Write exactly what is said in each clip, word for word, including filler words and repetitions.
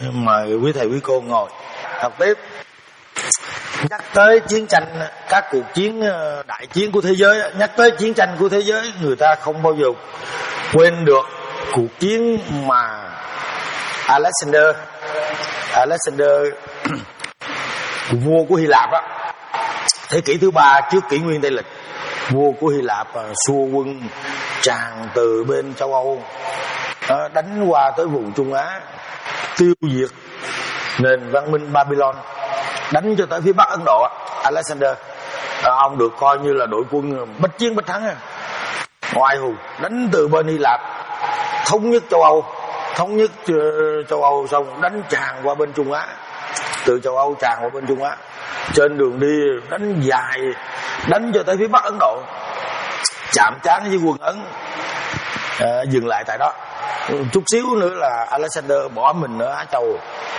Mời quý thầy quý cô ngồi học tiếp. Nhắc tới chiến tranh, các cuộc chiến đại chiến của thế giới, nhắc tới chiến tranh của thế giới, người ta không bao giờ quên được cuộc chiến mà Alexander Alexander vua của Hy Lạp á, thế kỷ thứ ba trước kỷ nguyên Tây lịch, vua của Hy Lạp xua quân tràn từ bên châu Âu đánh qua tới vùng Trung Á, tiêu diệt nền văn minh Babylon, đánh cho tới phía Bắc Ấn Độ. Alexander ông được coi như là đội quân bách chiến bách thắng, ngoại hùng, đánh từ bên Hy Lạp thống nhất châu Âu, thống nhất châu Âu xong đánh tràn qua bên Trung Á, từ châu Âu tràn qua bên Trung Á, trên đường đi đánh dài, đánh cho tới phía Bắc Ấn Độ, chạm trán với quân Ấn, à, dừng lại tại đó. Chút xíu nữa là Alexander bỏ mình ở Á Châu.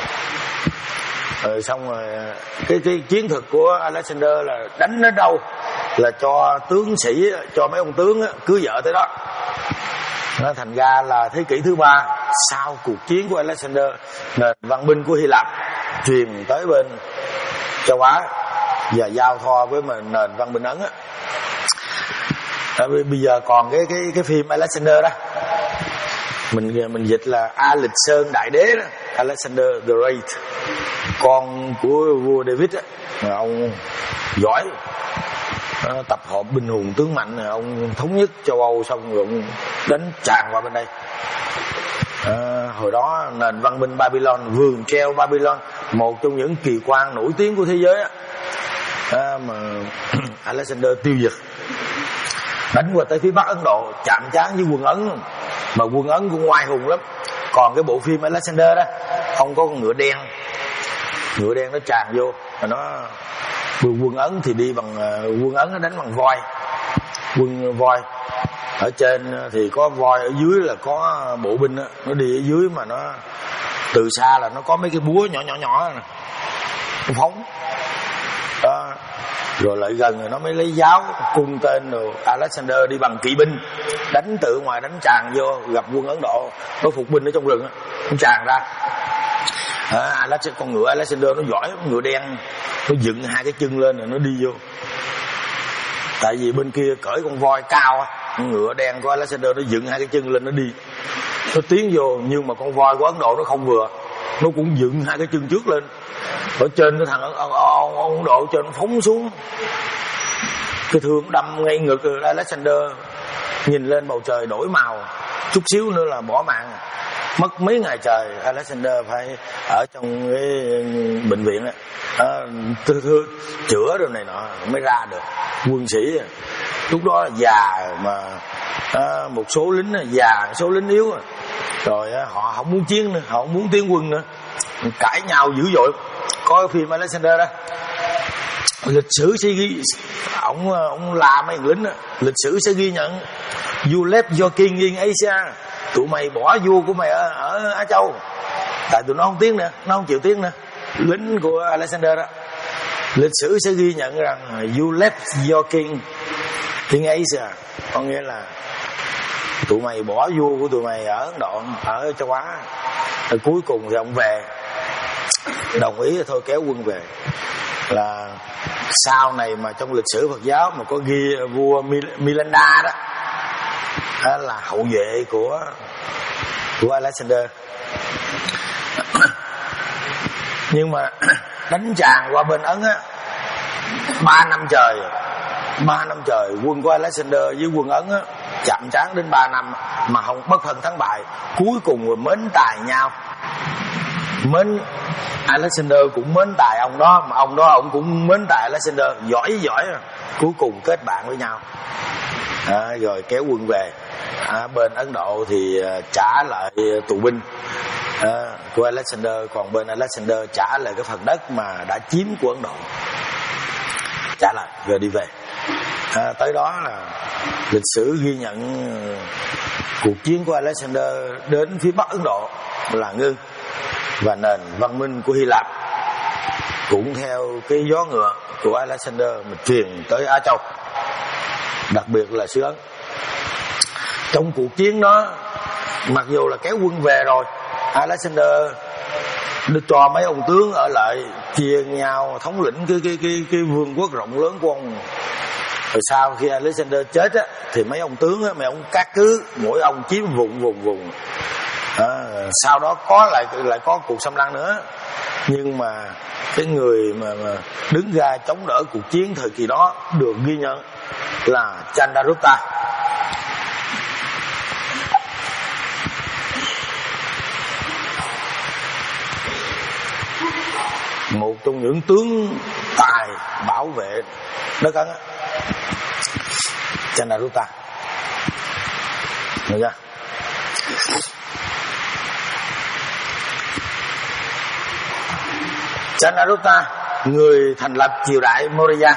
Rồi xong rồi cái, cái chiến thuật của Alexander là đánh đến đâu là cho tướng sĩ, cho mấy ông tướng cưới vợ tới đó. Nó thành ra là thế kỷ thứ ba sau cuộc chiến của Alexander, nền văn minh của Hy Lạp truyền tới bên châu Á và giao thoa với nền văn minh Ấn á. Bây giờ còn cái cái cái phim Alexander đó, mình mình dịch là A Lịch Sơn Đại Đế đó, Alexander the Great, con của vua David á, ông giỏi, tập hợp binh hùng tướng mạnh, ông thống nhất châu Âu xong rồi ông đánh tràn qua bên đây. À, hồi đó nền văn minh Babylon, vườn treo Babylon, một trong những kỳ quan nổi tiếng của thế giới á, à, mà Alexander tiêu diệt, đánh qua tới phía Bắc Ấn Độ, chạm trán với quân Ấn, mà quân Ấn cũng ngoại hùng lắm. Còn cái bộ phim Alexander đó, ông có con ngựa đen, ngựa đen nó tràn vô, mà nó quân Ấn thì đi bằng, quân Ấn nó đánh bằng voi, quân voi ở trên thì có voi, ở dưới là có bộ binh đó, nó đi ở dưới mà nó từ xa là nó có mấy cái búa nhỏ nhỏ nhỏ này, nó phóng đó. Rồi lại gần rồi nó mới lấy giáo cung tên rồi. Alexander đi bằng kỵ binh, đánh từ ngoài đánh tràn vô, gặp quân Ấn Độ nó phục binh ở trong rừng, nó tràn ra. À, con ngựa Alexander nó giỏi, ngựa đen nó dựng hai cái chân lên rồi nó đi vô. Tại vì bên kia cởi con voi cao á, ngựa đen của Alexander nó dựng hai cái chân lên nó đi, nó tiến vô. Nhưng mà con voi của Ấn Độ nó không vừa, nó cũng dựng hai cái chân trước lên, ở trên cái thằng Ấn Độ trên nó phóng xuống, cái thương đâm ngay ngực. Alexander nhìn lên bầu trời đổi màu, chút xíu nữa là bỏ mạng. Mất mấy ngày trời Alexander phải ở trong cái bệnh viện á, thư thư chữa rồi này nọ mới ra được. Quân sĩ lúc đó là già mà, à, một số lính già, số lính yếu rồi, à, họ không muốn chiến nữa, họ không muốn tiến quân nữa, cãi nhau dữ dội. Coi phim Alexander đó, lịch sử sẽ ghi, ông ông là mấy lính đó, lịch sử sẽ ghi nhận you left your king in Asia, tụi mày bỏ vua của mày ở, ở Á Châu, tại tụi nó không tiến nữa, nó không chịu tiến nữa. Lính của Alexander đó, lịch sử sẽ ghi nhận rằng you left your king in Asia, có nghĩa là tụi mày bỏ vua của tụi mày ở Ấn Độ, ở châu Á. Rồi cuối cùng thì ông về, đồng ý thôi kéo quân về. Là sau này mà trong lịch sử Phật giáo mà có ghi vua Milanda đó, đó là hậu vệ của của Alexander. Nhưng mà đánh tràn qua bên Ấn á, ba năm trời, ba năm trời quân của Alexander với quân Ấn á, chạm trán đến ba năm mà không bất phân thắng bại. Cuối cùng rồi mến tài nhau, mến Alexander cũng mến tài ông đó, mà ông đó ông cũng mến tài Alexander, giỏi giỏi rồi. Cuối cùng kết bạn với nhau, à, rồi kéo quân về. À, bên Ấn Độ thì trả lại tù binh à, của Alexander, còn bên Alexander trả lại cái phần đất mà đã chiếm của Ấn Độ, trả lại rồi đi về. À, tới đó là lịch sử ghi nhận cuộc chiến của Alexander đến phía Bắc Ấn Độ là ngưng, và nền văn minh của Hy Lạp cũng theo cái gió ngựa của Alexander mà truyền tới Á Châu, đặc biệt là xứ Ấn. Trong cuộc chiến đó, mặc dù là kéo quân về rồi, Alexander Nó cho mấy ông tướng ở lại chia nhau thống lĩnh cái cái cái cái vương quốc rộng lớn của ông. Rồi sau khi Alexander chết á, thì mấy ông tướng á, mấy ông cát cứ mỗi ông chiếm vùng vùng vùng. À, sau đó có lại lại có cuộc xâm lăng nữa, nhưng mà cái người mà, mà đứng ra chống đỡ cuộc chiến thời kỳ đó được ghi nhận là Chandragupta. Một trong những tướng tài bảo vệ đất Ấn á, Chandragupta. Được chưa? Chandragupta, người thành lập triều đại Maurya.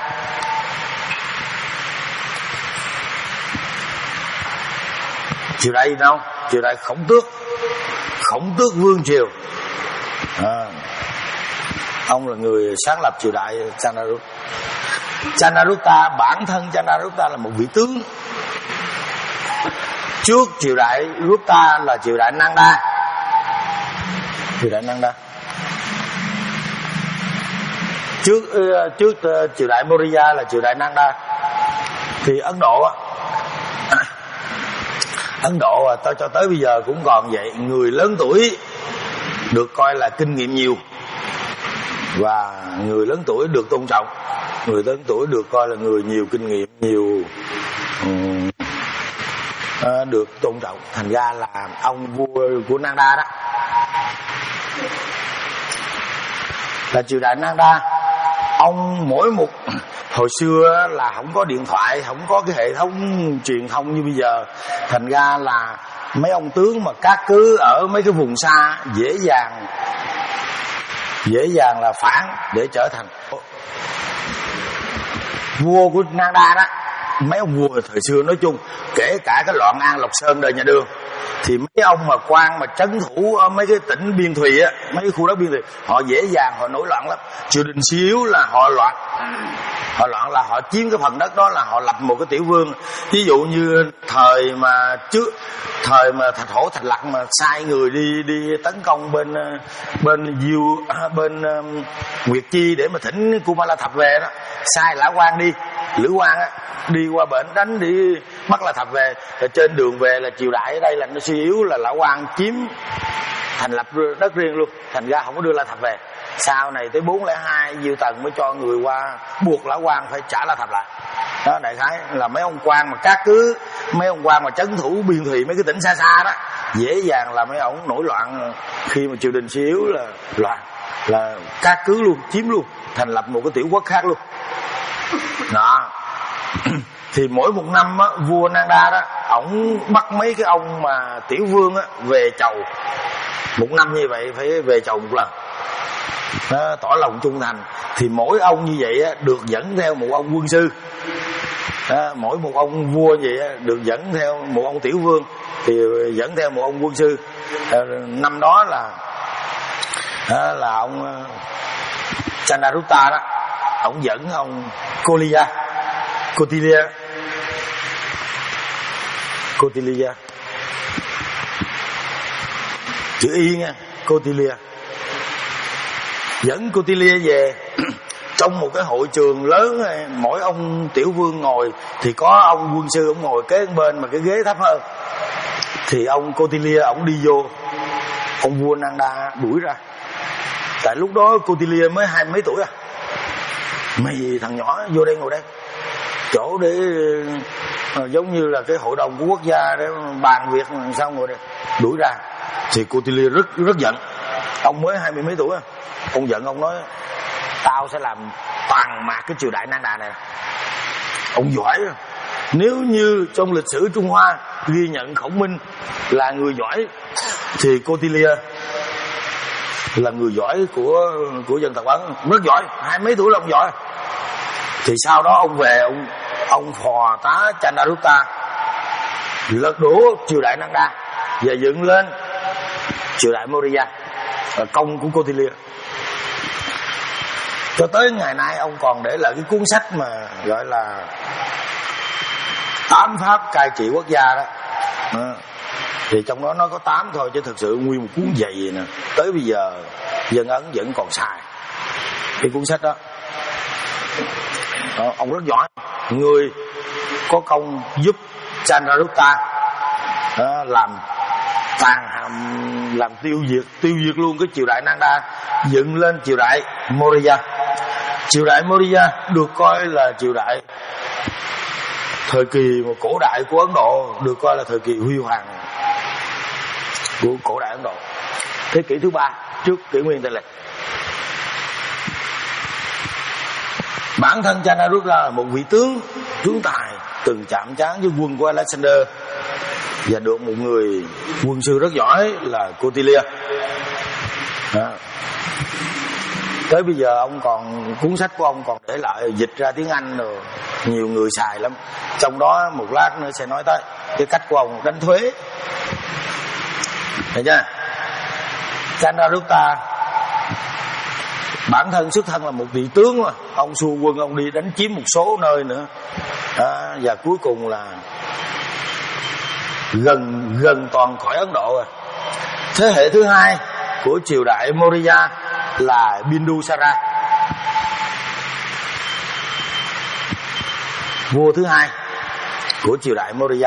Triều đại gì đâu? Triều đại Khổng Tước. Khổng Tước vương triều. À, ông là người sáng lập triều đại Chandragupta. Chandragupta, bản thân Chandragupta là một vị tướng. Trước triều đại Gupta là triều đại Nanda. Triều đại Nanda. Trước uh, trước uh, triều đại Maurya là triều đại Nanda. Thì Ấn Độ á, Ấn Độ à, cho tới bây giờ cũng còn vậy. Người lớn tuổi được coi là kinh nghiệm nhiều, và người lớn tuổi được tôn trọng. Người lớn tuổi được coi là người nhiều kinh nghiệm, nhiều um, uh, được tôn trọng. Thành ra là ông vua của Nanda đó là triều đại Nanda. Ông mỗi một hồi xưa là không có điện thoại, không có cái hệ thống truyền thông như bây giờ. Thành ra là mấy ông tướng mà cát cứ ở mấy cái vùng xa dễ dàng dễ dàng là phản để trở thành vua của Nanda đó. Mấy ông vua thời xưa nói chung, kể cả cái loạn An Lộc Sơn đời nhà Đường, thì mấy ông mà quan mà trấn thủ ở mấy cái tỉnh biên thùy á, mấy cái khu đất biên thùy, họ dễ dàng họ nổi loạn lắm. Triều đình suy yếu là họ loạn, họ loạn là họ chiếm cái phần đất đó, là họ lập một cái tiểu vương. Ví dụ như thời mà trước thời mà Thạch Hổ Thạch Lặc mà sai người đi đi tấn công bên bên Diêu bên um, Nguyệt Chi để mà thỉnh Kumala Thập về đó, sai Lã Quang đi, Lữ Quang á, đi qua bển đánh đi bắt La Thập về. Rồi trên đường về là triều đại ở đây là nó suy yếu, là Lã Quang chiếm thành lập đất riêng luôn, thành ra không có đưa La Thập về. Sau này tới bốn không hai Diêu Tần mới cho người qua buộc Lã Quang phải trả La Thập lại. Đó, đại khái là mấy ông quan mà cát cứ, mấy ông quan mà trấn thủ biên thùy mấy cái tỉnh xa xa đó, dễ dàng là mấy ông nổi loạn. Khi mà triều đình suy yếu là loạn, là cát cứ luôn, chiếm luôn, thành lập một cái tiểu quốc khác luôn. Đó. Thì mỗi một năm á, vua Nanda đó, ổng bắt mấy cái ông mà tiểu vương á về chầu. Một năm như vậy phải về chầu một lần. Đó, tỏ lòng trung thành. Thì mỗi ông như vậy á, được dẫn theo một ông quân sư. Đó, mỗi một ông vua vậy á, được dẫn theo một ông tiểu vương, thì dẫn theo một ông quân sư. À, năm đó là đó là ông Chandragupta đó, ông dẫn ông Kolia Kautilya Kautilya chữ y nha, Kautilya, dẫn Kautilya về trong một cái hội trường lớn. Mỗi ông tiểu vương ngồi thì có ông quân sư ông ngồi kế bên mà cái ghế thấp hơn. Thì ông Kautilya ông đi vô, ông vua Nanda đuổi ra. Tại lúc đó Kautilya mới hai mấy tuổi à. Mày gì thằng nhỏ vô đây ngồi đây, chỗ để uh, giống như là cái hội đồng của quốc gia để bàn việc làm sao ngồi đây, đuổi ra. Thì Kautilya rất rất giận. Ông mới hai mươi mấy tuổi à. Ông giận, ông nói tao sẽ làm toàn mạc cái triều đại Nanda này. Ông giỏi. Nếu như trong lịch sử Trung Hoa ghi nhận Khổng Minh là người giỏi, thì Kautilya là người giỏi của của dân tộc Ấn, rất giỏi, hai mấy tuổi là ông giỏi. Thì sau đó ông về, ông ông phò tá Chandragupta lật đổ triều đại Nanda và dựng lên triều đại Maurya, là công của Kautilya. Cho tới ngày nay ông còn để lại cái cuốn sách mà gọi là Tám pháp cai trị quốc gia đó. Thì trong đó nó có tám thôi, chứ thực sự nguyên một cuốn dày nè, tới bây giờ dân Ấn vẫn còn xài cái cuốn sách đó. Đó, ông rất giỏi, người có công giúp Chandragupta đó, làm tàn hàm, làm tiêu diệt tiêu diệt luôn cái triều đại Nanda, dựng lên triều đại Maurya. Triều đại Maurya được coi là triều đại thời kỳ một cổ đại của Ấn Độ, được coi là thời kỳ huy hoàng của cổ đại Ấn Độ, thế kỷ thứ ba trước kỷ nguyên Tây lịch. Bản thân Chandragupta là một vị tướng tướng tài, từng chạm trán với quân của Alexander và được một người quân sư rất giỏi là Kautilya. Đó. Tới bây giờ ông còn, cuốn sách của ông còn để lại dịch ra tiếng Anh rồi, nhiều người xài lắm. Trong đó một lát nữa sẽ nói tới cái cách của ông đánh thuế. Thấy chưa? Chandragupta bản thân xuất thân là một vị tướng mà ông xua quân, ông đi đánh chiếm một số nơi nữa. Đó, và cuối cùng là gần gần toàn khỏi Ấn Độ rồi. Thế hệ thứ hai của triều đại Maurya là Bindusara, vua thứ hai của triều đại Maurya.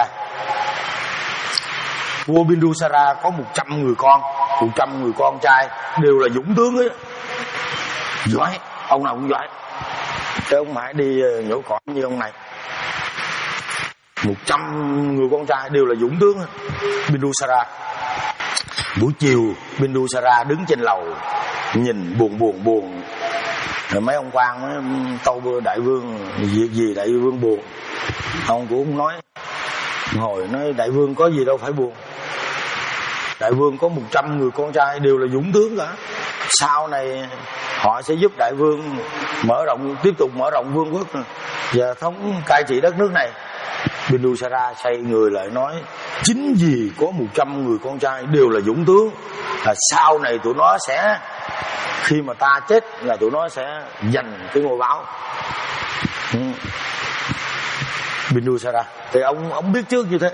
Vua Bindusara có một trăm người con, một trăm người con trai đều là dũng tướng ấy, giỏi, ông nào cũng giỏi, chứ ông mãi đi nhổ cỏ như ông này. Một trăm người con trai đều là dũng tướng. Bindusara, buổi chiều Bindusara đứng trên lầu nhìn buồn buồn buồn. Rồi mấy ông quan mới tâu đại vương việc gì đại vương buồn. Ông cũng không nói. Hồi nói đại vương có gì đâu phải buồn. Đại vương có một trăm người con trai đều là dũng tướng cả. Sau này họ sẽ giúp đại vương mở rộng, tiếp tục mở rộng vương quốc và thống cai trị đất nước này. Bindusara xoay người lại nói, chính vì có một trăm người con trai đều là dũng tướng là sau này tụi nó sẽ, khi mà ta chết là tụi nó sẽ giành cái ngôi báu. ừ. Bindusara thì ông ông biết trước như thế.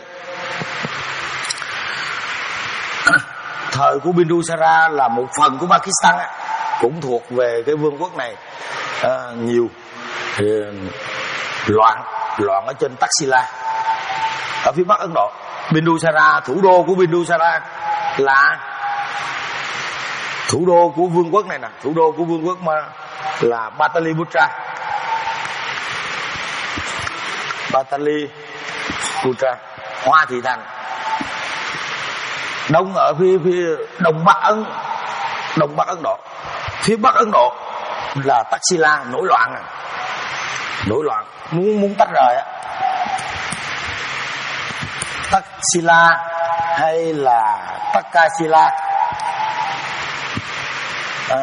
Thời của Bindusara là một phần của Pakistan á, cũng thuộc về cái vương quốc này. à, nhiều thì loạn loạn ở trên Taxila ở phía bắc Ấn Độ. Bindusara, thủ đô của Bindusara là thủ đô của vương quốc này nè, thủ đô của vương quốc mà là Pataliputra. Pataliputra, Hoa Thị Thành. Đông ở phía phía đông bắc Ấn đông bắc Ấn Độ. Phía bắc Ấn Độ là Taxila, nổi loạn à. Nổi loạn muốn muốn tách rời á. Taxila hay là Takasila. à,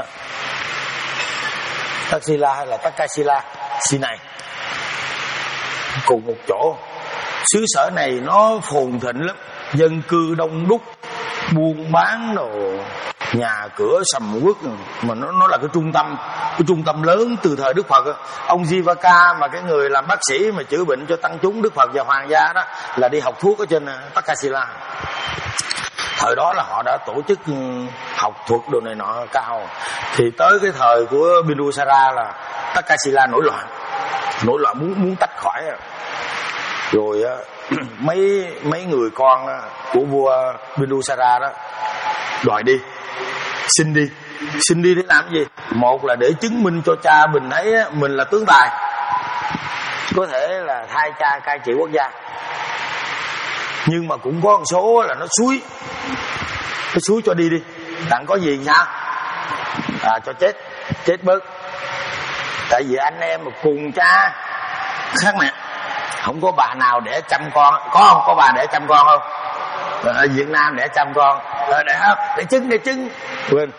Taxila hay là Takasila xì này cùng một chỗ. Xứ sở này nó phồn thịnh lắm, dân cư đông đúc, buôn bán đồ, nhà cửa sầm uất, mà nó nó là cái trung tâm, cái trung tâm lớn từ thời Đức Phật. Ông Jivaka mà cái người làm bác sĩ mà chữa bệnh cho tăng chúng Đức Phật và hoàng gia đó là đi học thuốc ở trên Takasila. Thời đó là họ đã tổ chức học thuật đồ này nọ cao. Thì tới cái thời của Bindusara là Takasila nổi loạn, nổi loạn muốn muốn tách khỏi. Rồi mấy mấy người con của vua Bindusara đó đòi đi, xin đi, xin đi để làm gì? Một là để chứng minh cho cha mình thấy mình là tướng tài, có thể là thay cha cai trị quốc gia. Nhưng mà cũng có một số là nó xúi, nó xúi cho đi đi, đặng có gì sao? À, cho chết, chết bớt. Tại vì anh em mà cùng cha khác mẹ, không có bà nào để chăm con. Có không? Có bà để chăm con không? Ở Việt Nam để chăm con. Ờ, để không? Để trứng, để trứng. Quên.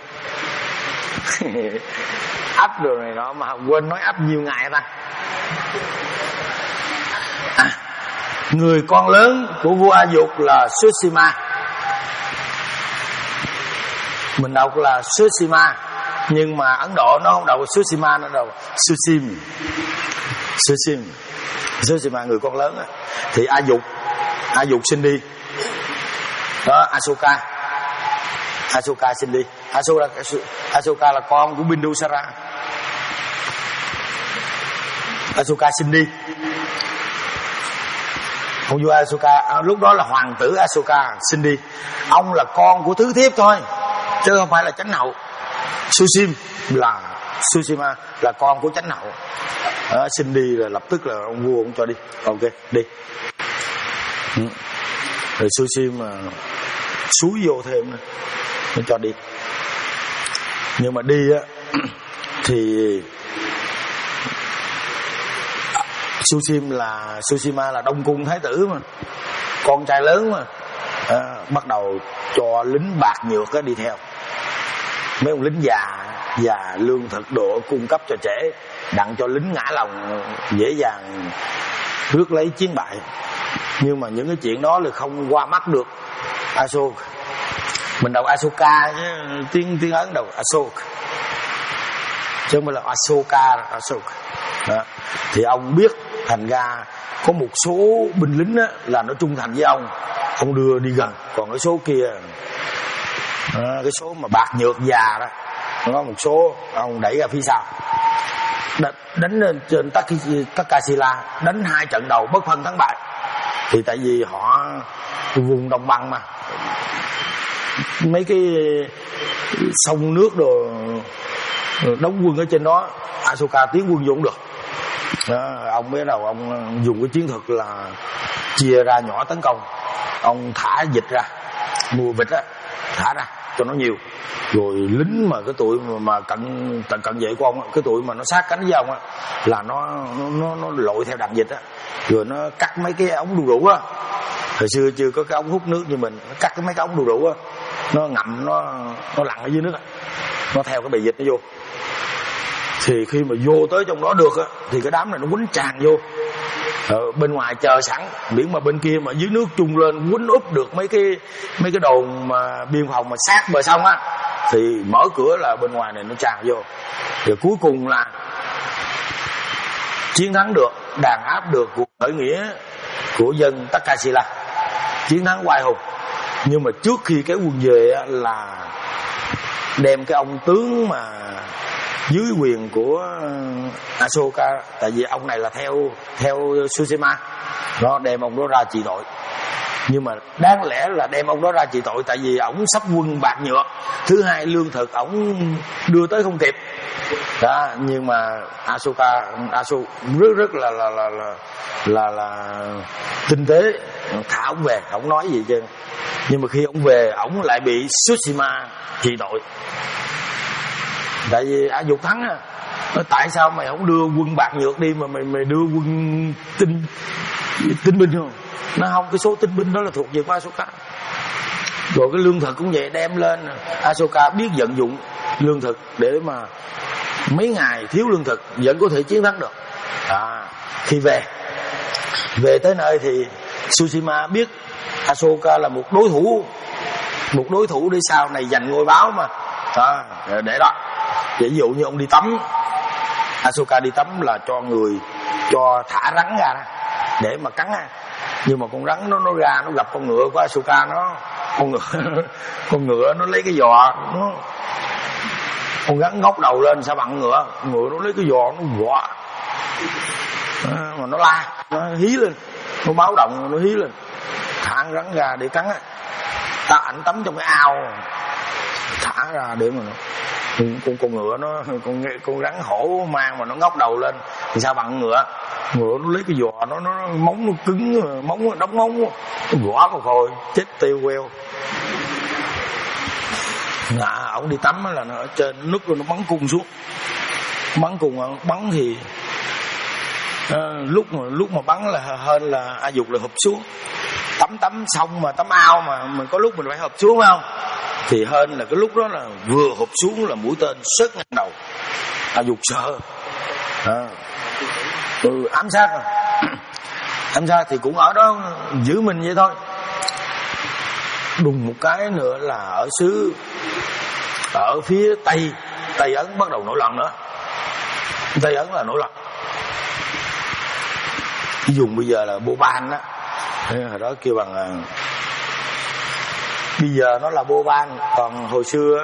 Ấp đồ này nọ mà quên nói ấp nhiều ngày ta. À, người con lớn của vua A Dục là Sushima. Mình đọc là Sushima, nhưng mà Ấn Độ nó không đọc Sushima, nó đọc Susim. Susim. Sushima người con lớn á. Thì A Dục, A Dục sinh đi. đó. Asoka Asoka xin đi. Asoka, Asoka là con của Bindusara. Asoka xin đi. Ông vua Asoka lúc đó là hoàng tử Asoka xin đi. Ông là con của thứ thiếp thôi, chứ không phải là chánh hậu. Susim là Susima là con của chánh hậu. Đó, xin đi là lập tức là ông vua cũng cho đi. Ok, đi. Ừ. Rồi Susim mà xúi vô thêm nữa, nó cho đi. Nhưng mà đi á thì Susim là Susima là đông cung thái tử mà, con trai lớn mà, à, bắt đầu cho lính bạc nhược á đi theo. Mấy ông lính già và lương thực độ cung cấp cho trẻ, đặng cho lính ngã lòng dễ dàng rước lấy chiến bại. Nhưng mà những cái chuyện đó là không qua mắt được Asok. Mình đọc Asoka chứ tiếng tiếng Ấn đọc Asok, chứ không phải là Asoka, Asok. Đó. Thì ông biết, thành ra có một số binh lính á, là nó trung thành với ông, ông đưa đi gần. Còn cái số kia, à, cái số mà bạc nhược già đó, nó có một số ông đẩy ra phía sau. Đánh lên trên Takasila, đánh hai trận đầu bất phân thắng bại. Thì tại vì họ vùng đồng bằng mà, mấy cái sông nước đồ đóng quân ở trên đó, Asoka tiến quân vô cũng được. Đó, ông biết đầu ông dùng cái chiến thuật là chia ra nhỏ tấn công. Ông thả vịt ra, mua vịt á, thả ra cho nó nhiều. Rồi lính mà cái tuổi mà, mà cận cận cận vệ của ông á, cái tuổi mà nó sát cánh với ông á, là nó nó nó, nó lội theo đàn vịt á, rồi nó cắt mấy cái ống đu đủ á. Hồi xưa chưa có cái ống hút nước như mình, nó cắt cái mấy cái ống đu đủ á, nó ngậm nó nó lặn ở dưới nước á, nó theo cái bầy vịt nó vô. Thì khi mà vô tới trong đó được á, thì cái đám này nó quýnh tràn vô. Ở bên ngoài chờ sẵn, biển mà bên kia mà dưới nước chung lên quýnh úp được mấy cái mấy cái đồn mà biên phòng mà sát bờ sông á, thì mở cửa là bên ngoài này nó tràn vô. Rồi cuối cùng là chiến thắng được, đàn áp được cuộc khởi nghĩa của dân Takasila, chiến thắng oai hùng. Nhưng mà trước khi cái quân về á, là đem cái ông tướng mà dưới quyền của Asoka, tại vì ông này là theo theo Susima, nó đem ông đó ra trị tội. Nhưng mà đáng lẽ là đem ông đó ra trị tội, tại vì ổng sắp quân bạc nhược, thứ hai lương thực ổng đưa tới không kịp đó. Nhưng mà Asoka Asoka rất rất là là là là là, là tinh tế, thả ổng về, ổng nói gì chứ. Nhưng mà khi ổng về, ổng lại bị Susima trị tội. Tại vì A Dục thắng à, nói tại sao mày không đưa quân bạc nhược đi mà mày mày đưa quân tinh tinh binh không? Nó không, cái số tinh binh đó là thuộc về của Asoka. Rồi cái lương thực cũng vậy, đem lên. Asoka biết vận dụng lương thực để mà mấy ngày thiếu lương thực vẫn có thể chiến thắng được. À, khi về về tới nơi thì Susima biết Asoka là một đối thủ, một đối thủ để sau này giành ngôi báo mà. À, để đó. Ví dụ như ông đi tắm, Asoka đi tắm là cho người cho thả rắn ra để mà cắn. Nhưng mà con rắn nó nó ra nó gặp con ngựa của Asoka, nó con ngựa con ngựa nó lấy cái giò, nó con rắn ngóc đầu lên sao bằng ngựa, ngựa nó lấy cái giò nó gõ à, mà nó la, nó hí lên, nó báo động, nó hí lên, thả rắn ra để cắn á. Ta ảnh tắm trong cái ao, thả ra để mà nó con con ngựa nó con con rắn hổ mang mà nó ngóc đầu lên thì sao bằng ngựa. Ngựa nó lấy cái giò, nó nó móng nó cứng, móng nó đóng móng, nó gõ vào hồi chết tiêu queo. Ngạ ổng đi tắm là nó ở trên nước rồi nó bắn cung xuống, bắn cung bắn thì à, lúc mà lúc mà bắn là hơn là A Dục là hụp xuống. Tắm tắm xong mà tắm ao mà mình có lúc mình phải hụp xuống phải không? Thì hơn là cái lúc đó là vừa hụp xuống là mũi tên sớt ngang đầu. A Dục sợ à, ừ, ám sát rồi. Ám sát thì cũng ở đó giữ mình vậy thôi. Đùng một cái nữa là ở xứ ở phía Tây Tây Ấn bắt đầu nổi loạn nữa. Tây Ấn là nổi loạn. Dùng bây giờ là Boban đó, hồi đó kêu bằng bây giờ nó là Boban, còn hồi xưa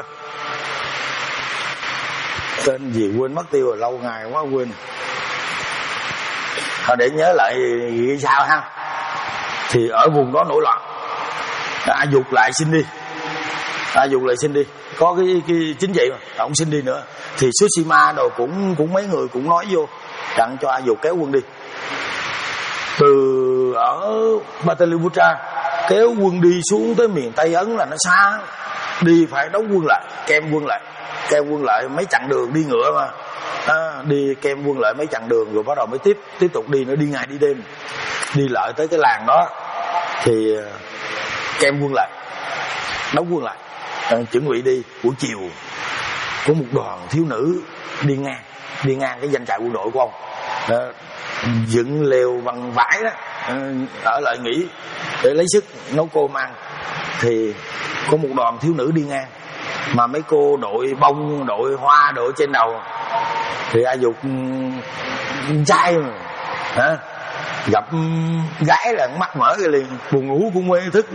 tên gì quên mất tiêu rồi, lâu ngày quá quên. Thôi để nhớ lại nghĩ sao ha. Thì ở vùng đó nổi loạn, A Dục lại xin đi, A Dục lại xin đi, có cái, cái chính trị mà ông xin đi nữa. Thì Tsushima đồ cũng cũng mấy người cũng nói vô chặn cho A Dục kéo quân đi. Từ ở Pataliputra kéo quân đi xuống tới miền Tây Ấn là nó xa, đi phải đóng quân lại, kem quân lại, kem quân lại mấy chặng đường, đi ngựa mà à, đi kem quân lại mấy chặng đường rồi bắt đầu mới tiếp tiếp tục đi nữa, đi ngày đi đêm, đi lại tới cái làng đó thì kem quân lại, đóng quân lại, à, chuẩn bị đi. Buổi chiều có một đoàn thiếu nữ đi ngang, đi ngang cái doanh trại quân đội của ông đó, dựng lều bằng vải đó, ở lại nghỉ để lấy sức nấu cơm ăn. Thì có một đoàn thiếu nữ đi ngang, mà mấy cô đội bông, đội hoa, đội trên đầu. Thì A Dục trai mà hả, gặp gái là mắt mở cái liền, buồn ngủ cũng mê thức.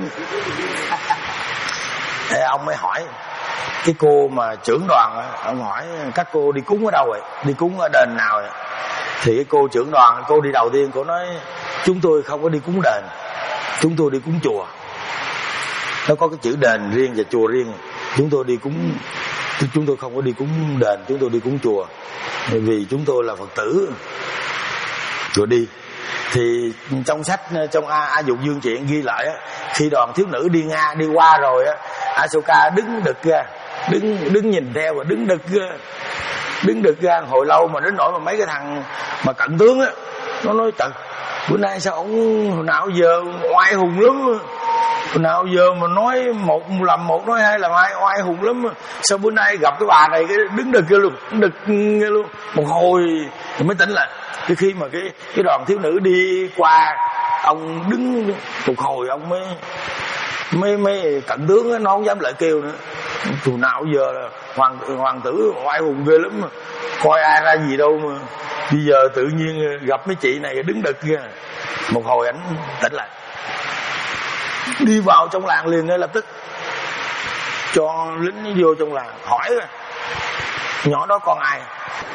Thế ông mới hỏi cái cô mà trưởng đoàn, ông hỏi các cô đi cúng ở đâu vậy, đi cúng ở đền nào vậy? Thì cái cô trưởng đoàn, cô đi đầu tiên, cô nói chúng tôi không có đi cúng đền, chúng tôi đi cúng chùa. Nó có cái chữ đền riêng và chùa riêng. Chúng tôi đi cúng, chúng tôi không có đi cúng đền, chúng tôi đi cúng chùa, vì chúng tôi là Phật tử. Rồi đi. Thì trong sách, trong A, A Dục Dương Truyện ghi lại á, khi đoàn thiếu nữ đi Nga đi qua rồi á, Asoka đứng đực ra, đứng đứng nhìn theo và đứng đực ra, đứng đực ra hồi lâu, mà đến nỗi mà mấy cái thằng mà cận tướng á, nó nói trời, bữa nay sao ông hồi nào giờ oai hùng lắm, hồi nào giờ mà nói một làm một, nói hai làm hai, oai hùng lắm, sao bữa nay gặp cái bà này cái đứng đực kia luôn, đực nghe luôn. Một hồi thì mới tỉnh lại. Cái khi mà cái cái đoàn thiếu nữ đi qua, ông đứng một hồi ông mới mấy mấy cận tướng ấy, nó không dám lại kêu nữa. Từ nào giờ là hoàng hoàng tử oai hùng ghê lắm mà, coi ai ra gì đâu mà bây giờ tự nhiên gặp mấy chị này đứng đực kia. Một hồi ảnh tỉnh lại, đi vào trong làng liền ngay lập tức, cho lính vô trong làng hỏi rồi, nhỏ đó con ai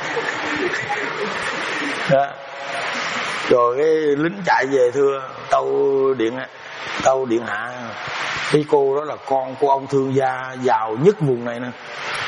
đó. Rồi cái lính chạy về thưa tâu điện tâu điện hạ, cái cô đó là con của ông thương gia giàu nhất vùng này nè,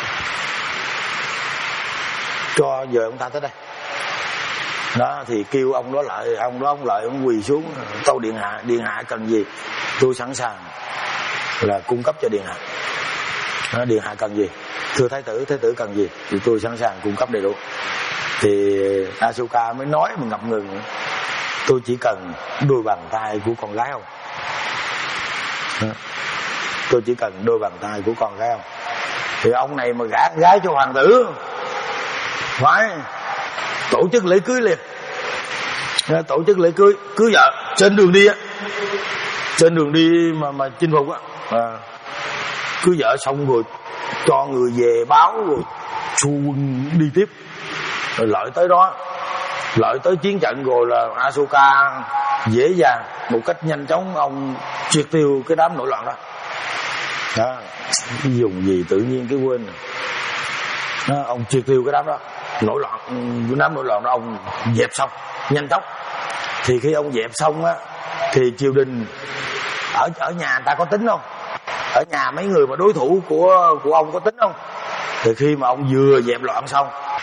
cho giờ ông ta tới đây đó. Thì kêu ông đó lại, ông đó ông lại ông quỳ xuống, tâu điện hạ, điện hạ cần gì tôi sẵn sàng là cung cấp cho điện hạ đó. Điện hạ cần gì, thưa thái tử, thái tử cần gì thì tôi sẵn sàng cung cấp đầy đủ. Thì Asoka mới nói mà ngập ngừng, tôi chỉ cần đôi bàn tay của con gái ông đó. Tôi chỉ cần đôi bàn tay của con gái ông. Thì ông này mà gả gái cho hoàng tử phải tổ chức lễ cưới liền, tổ chức lễ cưới, cưới vợ trên đường đi á, trên đường đi mà mà chinh phục á, à, cưới vợ xong rồi cho người về báo, rồi xu quân đi tiếp, rồi lợi tới đó, lợi tới chiến trận rồi là Asoka dễ dàng một cách nhanh chóng ông triệt tiêu cái đám nổi loạn đó. Đó, dùng gì tự nhiên cái quên đó, ông triệt tiêu cái đám đó nổi loạn, cái đám nổi loạn đó ông dẹp xong nhanh chóng. Thì khi ông dẹp xong á, thì triều đình ở ở nhà người ta có tính không, ở nhà mấy người mà đối thủ của của ông có tính không. Thì khi mà ông vừa dẹp loạn xong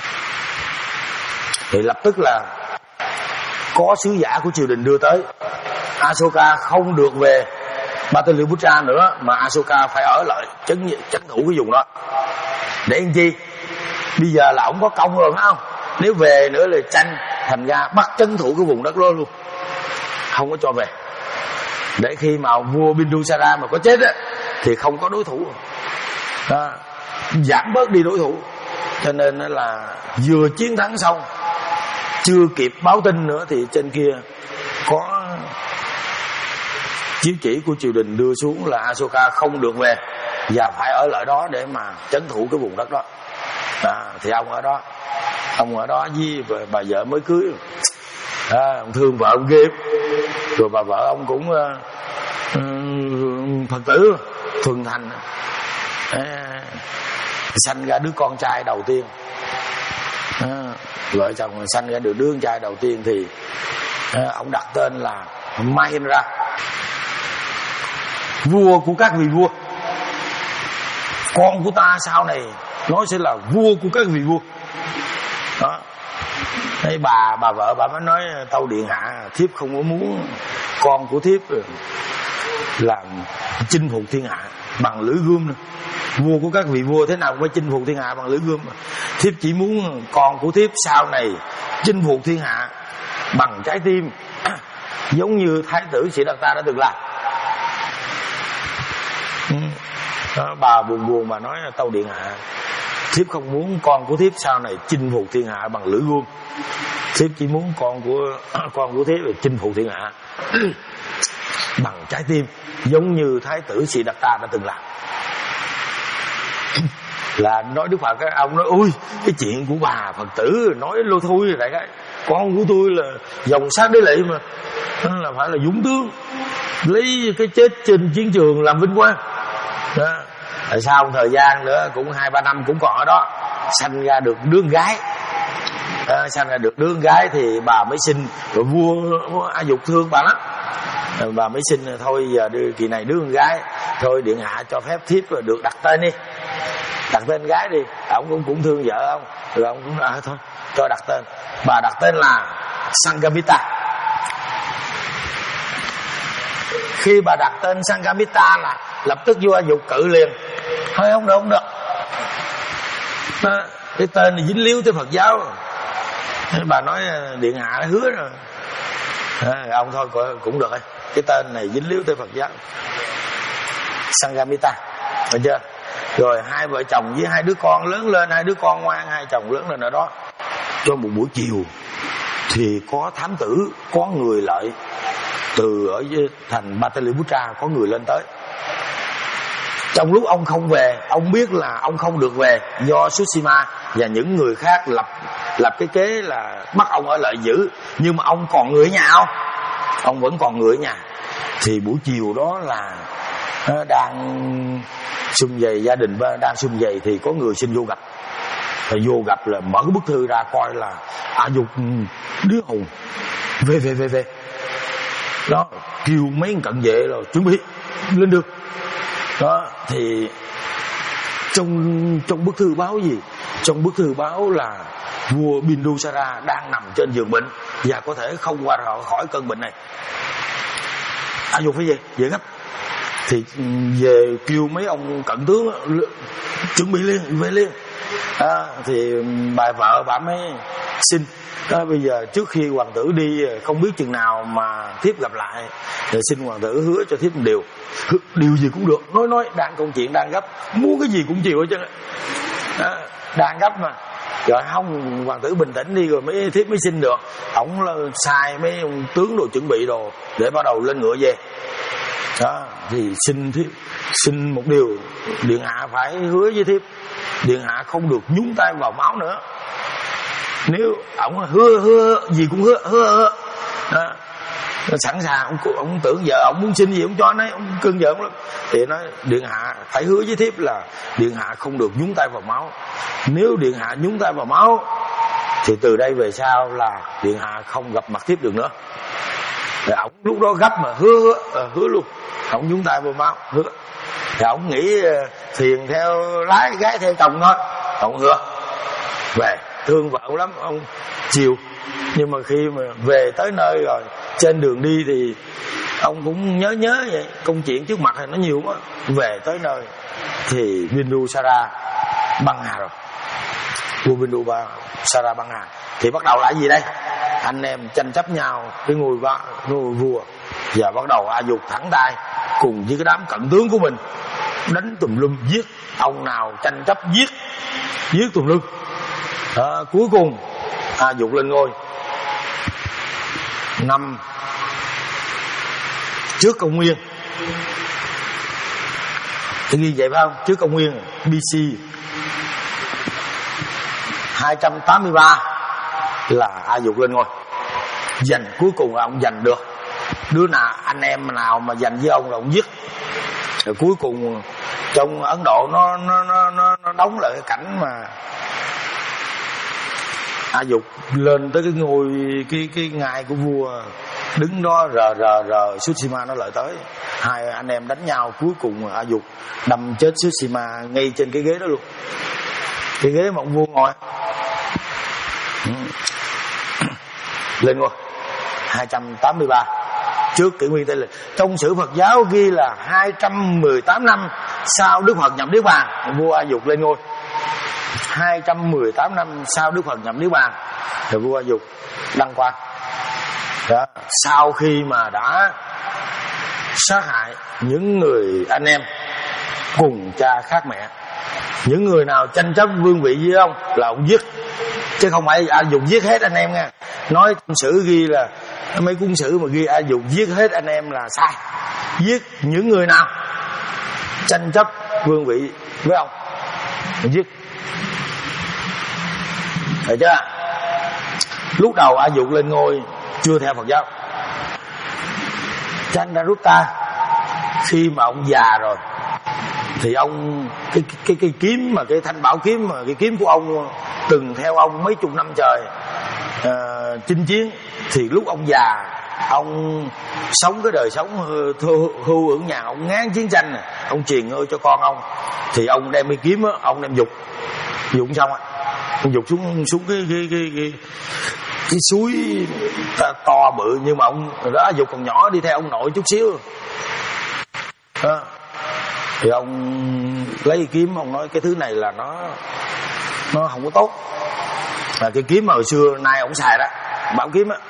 thì lập tức là có sứ giả của triều đình đưa tới, Asoka không được về Pataliputra nữa, mà Asoka phải ở lại trấn trấn thủ cái vùng đó. Để làm chi? Bây giờ là ông có công rồi phải không? Nếu về nữa là tranh, thành ra bắt trấn thủ cái vùng đất đó luôn, không có cho về. Để khi mà vua Bindusara mà có chết á thì không có đối thủ đó, giảm bớt đi đối thủ. Cho nên là vừa chiến thắng xong, chưa kịp báo tin nữa thì trên kia có chiếu chỉ của triều đình đưa xuống là Asoka không được về và phải ở lại đó để mà trấn thủ cái vùng đất đó. À, thì ông ở đó, ông ở đó với bà vợ mới cưới, à, ông thương vợ ông ghê, rồi bà vợ ông cũng uh, Phật tử, thuần thành, à, sanh ra đứa con trai đầu tiên. À, vợ chồng sanh ra được đứa con trai đầu tiên thì à, ông đặt tên là Mahendra, vua của các vị vua. Con của ta sau này nó sẽ là vua của các vị vua. Đó. Thế bà bà vợ bà mới nói tâu điện hạ, thiếp không có muốn con của thiếp làm chinh phục thiên hạ bằng lưỡi gươm nữa. Vua của các vị vua thế nào cũng phải chinh phục thiên hạ bằng lưỡi gươm. Thiếp chỉ muốn con của thiếp sau này chinh phục thiên hạ bằng trái tim, giống như thái tử Siddhartha đã từng làm. Đó, bà buồn buồn mà nói tâu điện hạ, thiếp không muốn con của thiếp sau này chinh phục thiên hạ bằng lưỡi gươm. Thiếp chỉ muốn con của con của thiếp chinh phục thiên hạ bằng trái tim, giống như thái tử Siddhartha đã từng làm. Là nói Đức Phật, ông nói ui cái chuyện của bà Phật tử nói lô thôi đại cái, con của tôi là dòng sát đế lệ mà, nên là phải là dũng tướng, lấy cái chết trên chiến trường làm vinh quang. Đó. Tại sao một thời gian nữa cũng hai ba năm cũng còn ở đó, sanh ra được đứa con gái. À, sanh ra được đứa con gái thì bà mới sinh, rồi vua, vua A Dục thương bà lắm. À, bà mới sinh thôi giờ đưa kỳ này đứa con gái, thôi điện hạ cho phép thiếp rồi được đặt tên đi, đặt tên gái đi. Ông cũng cũng thương vợ ông, rồi ông cũng à, thôi cho đặt tên. Bà đặt tên là Sanghamitta. Khi bà đặt tên Sanghamitta là lập tức vua A Dục cự liền, thôi không được không được, đó, cái tên này dính líu tới Phật giáo. Thế bà nói điện hạ đã hứa rồi, à, ông thôi cũng được, cái tên này dính líu tới Phật giáo, Sanghamitta, được chưa? Rồi hai vợ chồng với hai đứa con lớn lên, hai đứa con ngoan, hai chồng lớn lên ở đó. Cho một buổi chiều thì có thám tử, có người lợi từ ở thành Pataliputra, có người lên tới. Trong lúc ông không về, ông biết là ông không được về do Sushima và những người khác lập lập cái kế là bắt ông ở lại giữ, nhưng mà ông còn người ở nhà không? Ông vẫn còn người ở nhà. Thì buổi chiều đó là đang sum vầy, gia đình đang sum vầy thì có người xin vô gặp. Rồi vô gặp là mở cái bức thư ra coi là A Dục đứa hùng về về về về đó, kêu mấy cận vệ rồi chuẩn bị lên đường. Đó thì trong trong bức thư báo gì? Trong bức thư báo là vua Bindusara đang nằm trên giường bệnh và có thể không qua khỏi cơn bệnh này. A Dục phải về, về gấp. Thì về kêu mấy ông cận tướng chuẩn bị liền, về liền. À, thì bà vợ bà mới xin đó, bây giờ trước khi hoàng tử đi không biết chừng nào mà thiếp gặp lại, rồi xin hoàng tử hứa cho thiếp một điều, điều gì cũng được, nói nói đang công chuyện đang gấp, muốn cái gì cũng chịu hết trơn á, đang gấp mà. Rồi không, hoàng tử bình tĩnh đi rồi mới thiếp mới xin được. Ổng sai mấy ông tướng đồ chuẩn bị đồ để bắt đầu lên ngựa về. Đó thì xin thiếp, xin một điều, điện hạ phải hứa với thiếp, điện hạ không được nhúng tay vào máu nữa. Nếu ổng hứa hứa gì cũng hứa hứa, hứa. Đó. Sẵn sàng, ông, ông tưởng vợ ông muốn xin gì ông cho nấy, ông cưng vợ ông lắm. Thì nói điện hạ phải hứa với thiếp là điện hạ không được nhúng tay vào máu. Nếu điện hạ nhúng tay vào máu thì từ đây về sau là điện hạ không gặp mặt thiếp được nữa. Rồi ông lúc đó gấp mà hứa hứa, à, hứa luôn, ông nhúng tay vào máu hứa. Thì ông nghĩ thuyền theo lái, gái theo chồng thôi, ông hứa về. Thương vợ lắm, ông chiều. Nhưng mà khi mà về tới nơi rồi, trên đường đi thì ông cũng nhớ nhớ vậy, công chuyện trước mặt thì nó nhiều quá. Về tới nơi thì Bindusara băng hà rồi, vua Bindusara băng hà. Thì bắt đầu là gì đây? Anh em tranh chấp nhau cái ngôi, va, ngôi vua. Và bắt đầu A Dục thẳng tay cùng với cái đám cận tướng của mình đánh tùm lum, giết ông nào tranh chấp giết, giết tùm lum. À, cuối cùng A Dục lên ngôi năm trước công nguyên. Tôi ghi vậy phải không? Trước công nguyên bê xê hai trăm tám mươi ba là A Dục lên ngôi. Giành cuối cùng là ông giành được. Đứa nào anh em nào mà giành với ông là ông giết. Rồi cuối cùng Trong Ấn Độ nó nó nó nó, nó đóng lại cái cảnh mà A Dục lên tới cái ngôi cái cái ngai của vua, đứng đó rờ rờ rờ Sushima nó lại tới, hai anh em đánh nhau, cuối cùng A Dục đâm chết Sushima ngay trên cái ghế đó luôn, cái ghế mà ông vua ngồi. Lên ngôi hai trăm tám mươi ba trước kỷ nguyên Tây Lịch. Trong sử Phật giáo ghi là hai trăm mười tám năm sau Đức Phật nhập Niết Bàn, vua A Dục lên ngôi. hai trăm mười tám năm sau Đức Phật nhập Niết Bàn thì vua A Dục đăng quang. Đó, sau khi mà đã sát hại những người anh em cùng cha khác mẹ, những người nào tranh chấp vương vị với ông là ông giết, chứ không phải A Dục giết hết anh em nha. Nói trong sử ghi là mấy cuốn sử mà ghi A Dục giết hết anh em là sai. Giết những người nào tranh chấp vương vị với ông, ông giết. Được chưa? Lúc đầu A Dục lên ngôi chưa theo Phật giáo. Chandragupta khi mà ông già rồi thì ông cái cái cái kiếm mà cái thanh bảo kiếm mà cái kiếm của ông từng theo ông mấy chục năm trời uh, chinh chiến, thì lúc ông già ông sống cái đời sống hưu, hưu hưởng nhàn, ông ngán chiến tranh này, ông truyền ngôi cho con ông, thì ông đem cái kiếm đó, ông đem dục dụng xong á, ông dục xuống xuống cái cái cái cái, cái suối to, to bự, nhưng mà ông đó dục còn nhỏ đi theo ông nội chút xíu đó. Thì ông lấy cái kiếm, ông nói cái thứ này là nó nó không có tốt, là cái kiếm mà hồi xưa nay ông xài đó, bảo kiếm á,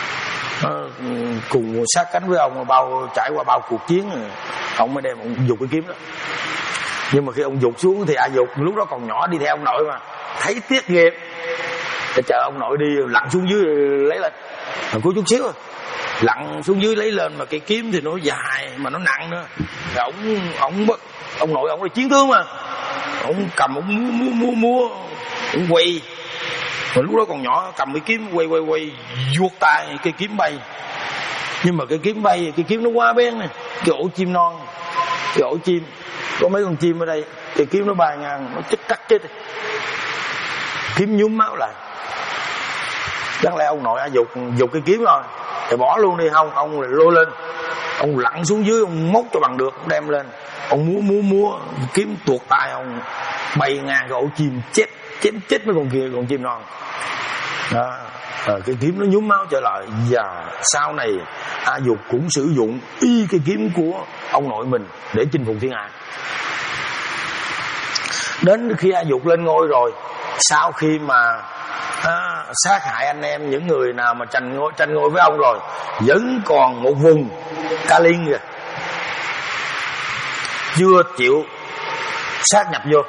cùng sát cánh với ông bao trải qua bao cuộc chiến, ông mới đem ông dục cái kiếm đó. Nhưng mà khi ông dục xuống thì A Dục lúc đó còn nhỏ đi theo ông nội mà thấy tiếc nghiệp, để chờ ông nội đi lặn xuống dưới lấy lên, rồi có chút xíu lặn xuống dưới lấy lên, mà cái kiếm thì nó dài mà nó nặng nữa. Rồi ông ông ông nội ông là chiến tướng mà, ông cầm ông múa múa múa múa ông quay, mà lúc đó còn nhỏ cầm cái kiếm quay quay quay vuốt tay cái kiếm bay. Nhưng mà cái kiếm bay, cái kiếm nó quá bén này, cái ổ chim non, cái ổ chim có mấy con chim ở đây, cái kiếm nó bay ngang nó chết cắt chết, kiếm nhúm máu lại. Đáng lẽ ông nội A Dục dục cái kiếm rồi thì bỏ luôn đi, không, ông lại lôi lên, ông lặn xuống dưới, ông móc cho bằng được, ông đem lên, ông múa múa múa kiếm tuột tay ông bay ngang cái ổ chim, chết chém chết mấy con kia, con chim non đó. À, cái kiếm nó nhúm máu trở lại. Và sau này A Dục cũng sử dụng y cái kiếm của ông nội mình để chinh phục thiên hạ. Đến khi A Dục lên ngôi rồi, sau khi mà à, sát hại anh em những người nào mà tranh ngôi tranh ngôi với ông rồi, vẫn còn một vùng Kalin kìa chưa chịu sát nhập vô.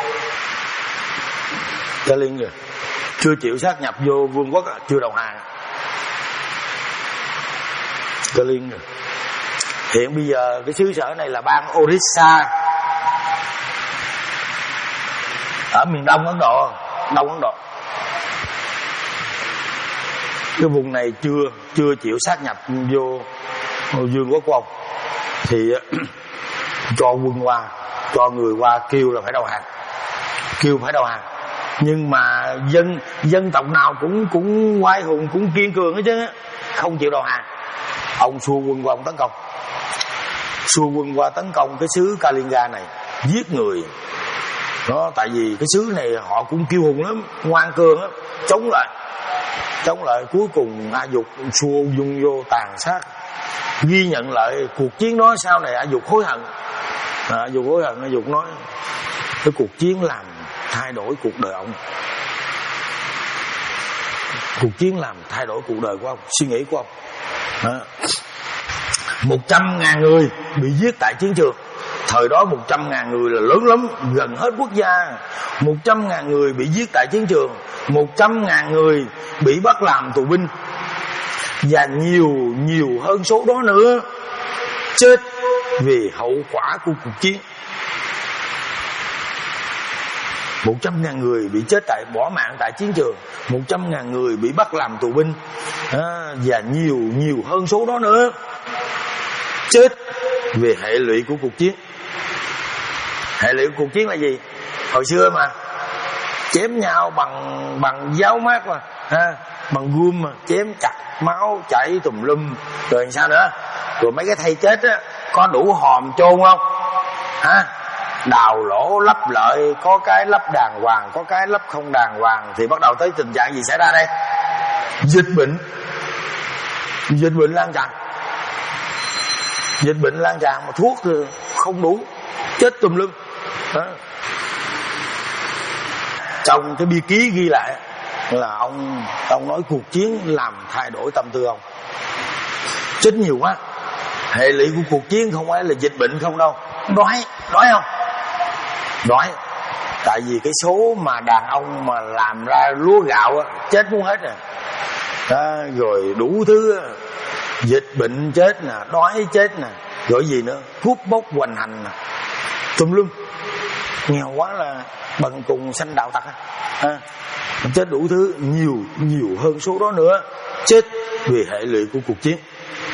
Kalin kìa chưa chịu sát nhập vô vương quốc, chưa đầu hàng. Kalin kìa. Hiện bây giờ cái xứ sở này là bang Orissa ở miền đông Ấn Độ, đông Ấn Độ. Cái vùng này chưa chưa chịu sát nhập vô vương quốc của ông, thì cho quân qua, cho người qua kêu là phải đầu hàng, kêu phải đầu hàng. Nhưng mà dân dân tộc nào cũng cũng oai hùng, cũng kiên cường hết chứ, không chịu đầu hàng. Ông xua quân qua, ông tấn công, xua quân qua tấn công cái xứ Kalinga này, giết người đó. Tại vì cái xứ này họ cũng kiêu hùng lắm, ngoan cường lắm, chống lại chống lại cuối cùng A Dục xua dung vô tàn sát. Ghi nhận lại cuộc chiến đó, sau này A Dục hối hận. à, A Dục hối hận, A Dục nói cái cuộc chiến làm thay đổi cuộc đời ông, cuộc chiến làm thay đổi cuộc đời của ông, suy nghĩ của ông. à. Một trăm ngàn người bị giết tại chiến trường. Thời đó một trăm ngàn người là lớn lắm, gần hết quốc gia. Một trăm ngàn người bị giết tại chiến trường, một trăm ngàn người bị bắt làm tù binh, và nhiều nhiều hơn số đó nữa chết vì hậu quả của cuộc chiến. Một trăm ngàn người bị chết tại bỏ mạng tại chiến trường, một trăm ngàn người bị bắt làm tù binh, à, và nhiều nhiều hơn số đó nữa chết vì hệ lụy của cuộc chiến. Hệ lụy cuộc chiến là gì? Hồi xưa mà chém nhau bằng bằng giáo mát mà ha, bằng gươm mà chém chặt, máu chảy tùm lum, rồi sao nữa? Rồi mấy cái thây chết á có đủ hòm chôn không? Ha, đào lỗ lấp lợi, có cái lấp đàng hoàng, có cái lấp không đàng hoàng, thì bắt đầu tới tình trạng gì xảy ra đây? Dịch bệnh, dịch bệnh lan tràn, dịch bệnh lan tràn mà thuốc thì không đủ, chết tùm lum. Đó. Trong cái bia ký ghi lại là ông ông nói cuộc chiến làm thay đổi tâm tư ông, chết nhiều quá. Hệ lụy của cuộc chiến không phải là dịch bệnh không đâu, đói, đói không? Đói. Tại vì cái số mà đàn ông mà làm ra lúa gạo á, chết muốn hết rồi. Đó, rồi đủ thứ, dịch bệnh chết nè, đói chết nè, rồi gì nữa, cướp bóc hoành hành nè, tùm lum. Nghèo quá là bằng cùng sanh đạo tặc à. Chết đủ thứ, nhiều nhiều hơn số đó nữa, chết vì hệ lụy của cuộc chiến.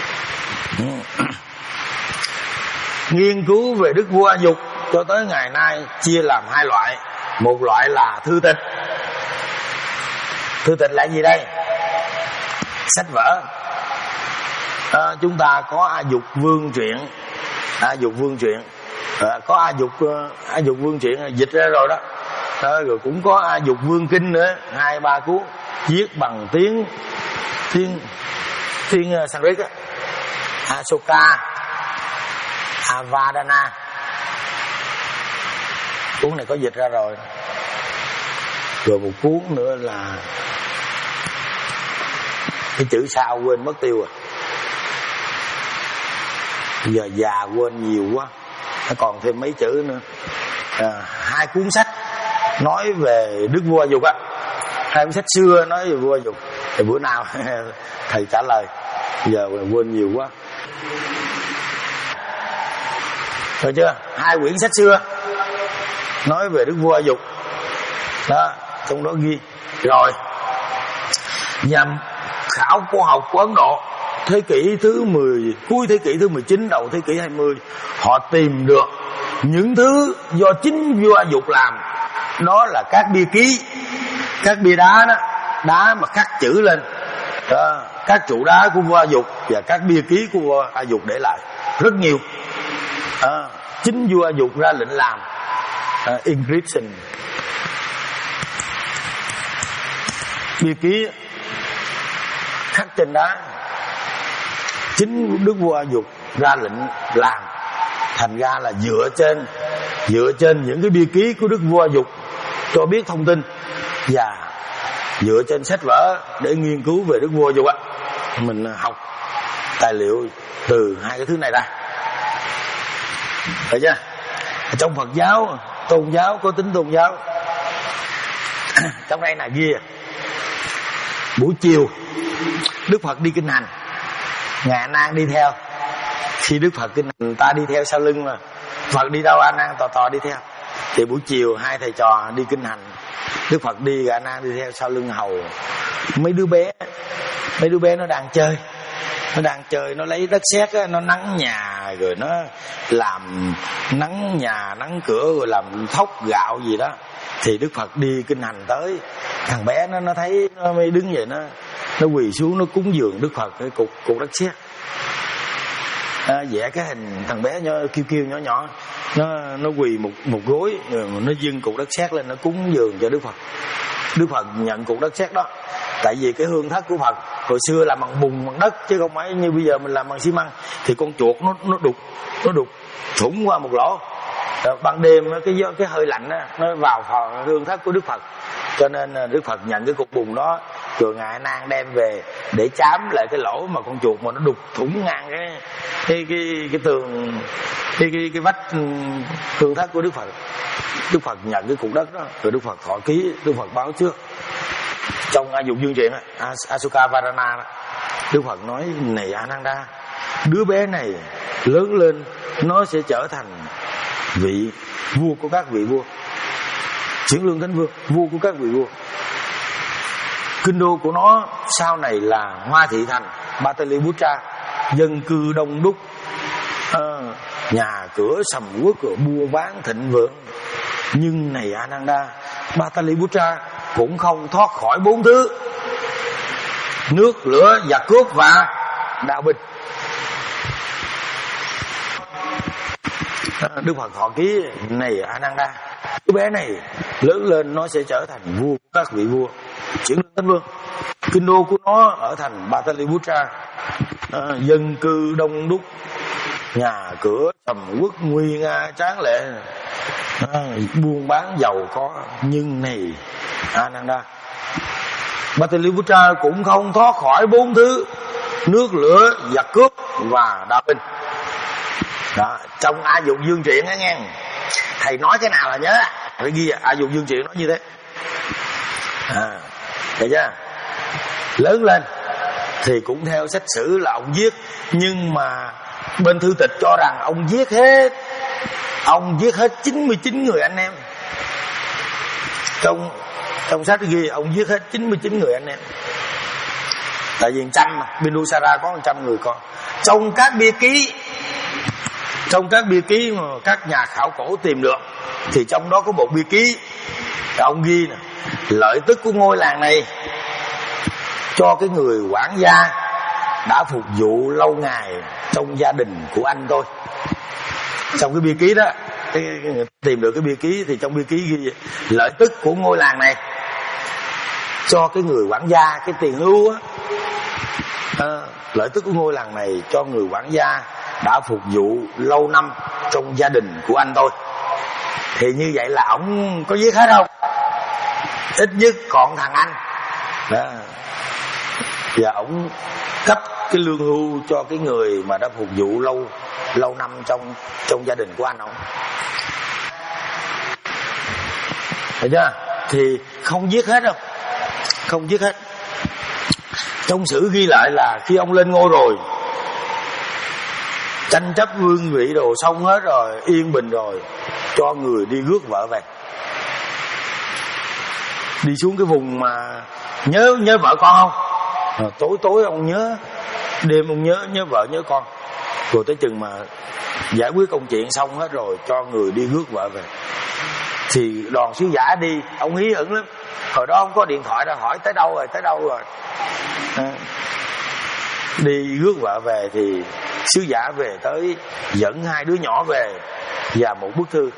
Nghiên cứu về đức vua A Dục cho tới ngày nay chia làm hai loại. Một loại là thư tịch. Thư tịch là gì đây? Sách vở. À, chúng ta có A Dục Vương Truyện, A Dục Vương Truyện, à, có A Dục A Dục Vương Truyện dịch ra rồi đó. À, rồi cũng có A Dục Vương Kinh nữa, hai ba cuốn viết bằng tiếng tiếng tiếng Sanskrit á, Asoka, Avadana. Cuốn này có dịch ra rồi. Rồi một cuốn nữa là cái chữ sao quên mất tiêu rồi. Bây giờ già quên nhiều quá, nó còn thêm mấy chữ nữa. À, hai cuốn sách nói về đức vua A Dục á, hai cuốn sách xưa nói về vua A Dục. Thì bữa nào thầy trả lời, giờ quên nhiều quá. Được chưa? Hai quyển sách xưa nói về đức vua A Dục đó, trong đó ghi rồi. Nhà khảo cổ học của Ấn Độ thế kỷ thứ mười, cuối thế kỷ thứ mười chín, đầu thế kỷ hai mươi, họ tìm được những thứ do chính vua A Dục làm. Đó là các bia ký, các bia đá đó, đá mà khắc chữ lên đó, các trụ đá của vua A Dục và các bia ký của vua A Dục để lại rất nhiều. À, chính vua A Dục ra lệnh làm uh, inscription, bia ký khắc trên đá. Chính đức vua A Dục ra lệnh làm, thành ra là dựa trên dựa trên những cái bia ký của đức vua A Dục cho biết thông tin, và dựa trên sách vở để nghiên cứu về đức vua A Dục á, mình học tài liệu từ hai cái thứ này ra. Được chưa? Trong Phật giáo, tôn giáo có tính tôn giáo. Trong đây là ghi buổi chiều Đức Phật đi kinh hành, Ngài A Nan đi theo. Khi Đức Phật kinh hành, ta đi theo sau lưng mà, Phật đi đâu A Nan tò tò đi theo. Thì buổi chiều hai thầy trò đi kinh hành, Đức Phật đi, A Nan đi theo sau lưng hầu. Mấy đứa bé, mấy đứa bé nó đang chơi, nó đang chơi, nó lấy đất sét á, nó nắng nhà, rồi nó làm nắng nhà nắng cửa, rồi làm thóc gạo gì đó. Thì Đức Phật đi kinh hành tới, thằng bé nó nó thấy nó mới đứng vậy, nó nó quỳ xuống, nó cúng dường Đức Phật cái cục cục đất sét. À, vẽ cái hình thằng bé nhỏ kêu kêu nhỏ nhỏ, nó nó quỳ một một gối, rồi nó dâng cục đất sét lên, nó cúng dường cho Đức Phật. Đức Phật nhận cục đất sét đó, tại vì cái hương thất của Phật hồi xưa làm bằng bùn bằng đất, chứ không phải như bây giờ mình làm bằng xi măng. Thì con chuột nó nó đục nó đục thủng qua một lỗ. Rồi ban đêm cái cái hơi lạnh đó, nó vào phòng hương thất của Đức Phật, cho nên Đức Phật nhận cái cục bùn đó, rồi Ngài A Nan đem về để chám lại cái lỗ mà con chuột mà nó đục thủng ngang cái cái cái, cái tường cái cái cái vách hương thất của Đức Phật. Đức Phật nhận cái cục đất đó, rồi Đức Phật thọ ký, Đức Phật báo trước. Trong A Dục Dương Truyện Asoka Varana đó, Đức Phật nói: này Ananda, đứa bé này lớn lên nó sẽ trở thành vị vua của các vị vua, Chuyển Lương Thánh Vương, vua của các vị vua. Kinh đô của nó sau này là Hoa Thị Thành, Pataliputra, dân cư đông đúc, à, nhà cửa sầm uất, rồi buôn bán thịnh vượng. Nhưng này Ananda, Pataliputra cũng không thoát khỏi bốn thứ: nước, lửa, giặc cướp và đạo binh. Đức Phật thọ ký: này Ananda, đứa bé này lớn lên nó sẽ trở thành vua của các vị vua, chuyển lên thánh vương. Kinh đô của nó ở thành Pataliputra, à, dân cư đông đúc, nhà cửa sầm uất, nguy nga tráng lệ, à, buôn bán giàu có. Nhưng này Ananda, Pataliputra cũng không thoát khỏi bốn thứ: nước, lửa, giặc cướp và đạo binh. Đó, trong A Dục Dương Truyện á nghe, thầy nói cái nào là nhớ, phải ghi A Dục Dương Truyện nói như thế. À, thấy chưa? Lớn lên thì cũng theo sách sử là ông giết, nhưng mà bên thư tịch cho rằng ông giết hết, ông giết hết chín mươi chín người anh em. Trong trong sách ghi ông giết hết chín mươi chín người anh em. Tại vì trăm mà, Bindusara có một trăm người con. Trong các bia ký, trong các bia ký mà các nhà khảo cổ tìm được, thì trong đó có một bia ký ông ghi nè: lợi tức của ngôi làng này cho cái người quản gia đã phục vụ lâu ngày trong gia đình của anh tôi. Trong cái bia ký đó, cái, cái, người tìm được cái bia ký thì trong bia ký ghi lợi tức của ngôi làng này cho cái người quản gia, cái tiền hưu á, à, lợi tức của ngôi làng này cho người quản gia đã phục vụ lâu năm trong gia đình của anh tôi. Thì như vậy là ổng có giết hết không? Ít nhất còn thằng anh đó. Và ổng cấp cái lương hưu cho cái người mà đã phục vụ lâu lâu năm trong trong gia đình của anh ông. Thấy chưa? Thì không giết hết đâu, không giết hết. Trong sử ghi lại là khi ông lên ngôi rồi, tranh chấp vương vị đồ xong hết rồi, yên bình rồi, cho người đi rước vợ về. Đi xuống cái vùng mà nhớ nhớ vợ con không? À, tối tối ông nhớ, đêm ông nhớ nhớ vợ nhớ con. Rồi tới chừng mà giải quyết công chuyện xong hết rồi, cho người đi rước vợ về. Thì đoàn sứ giả đi, ông hí hửng lắm. Hồi đó không có điện thoại ra hỏi tới đâu rồi, tới đâu rồi. À, đi rước vợ về thì sứ giả về tới dẫn hai đứa nhỏ về và một bức thư.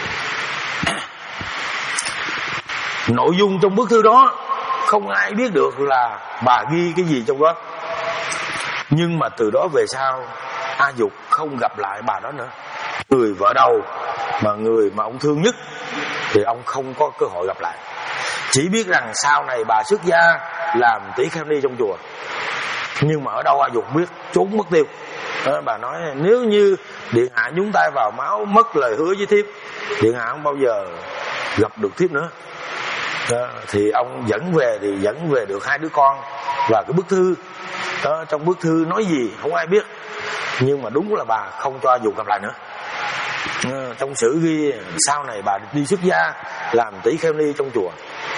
Nội dung trong bức thư đó không ai biết được là bà ghi cái gì trong đó. Nhưng mà từ đó về sau, A Dục không gặp lại bà đó nữa. Người vợ đầu mà người mà ông thương nhất thì ông không có cơ hội gặp lại. Chỉ biết rằng sau này bà xuất gia làm tỷ kheo ni trong chùa. Nhưng mà ở đâu A Dục biết, trốn mất tiêu. Đó, bà nói nếu như điện hạ nhúng tay vào máu, mất lời hứa với thiếp, điện hạ không bao giờ gặp được thiếp nữa. Đó, thì ông dẫn về thì dẫn về được hai đứa con và cái bức thư đó, trong bức thư nói gì không ai biết, nhưng mà đúng là bà không cho A Dục gặp lại nữa. Đó, trong sử ghi sau này bà đi xuất gia làm tỷ kheo ni trong chùa.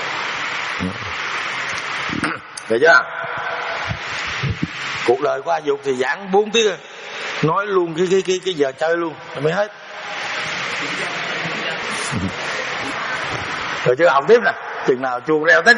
Được chưa? Cuộc đời của A Dục thì giảng bốn tiếng, nói luôn cái cái cái cái giờ chơi luôn mới hết. Rồi chưa, học tiếp nè, chừng nào chuông reo tích.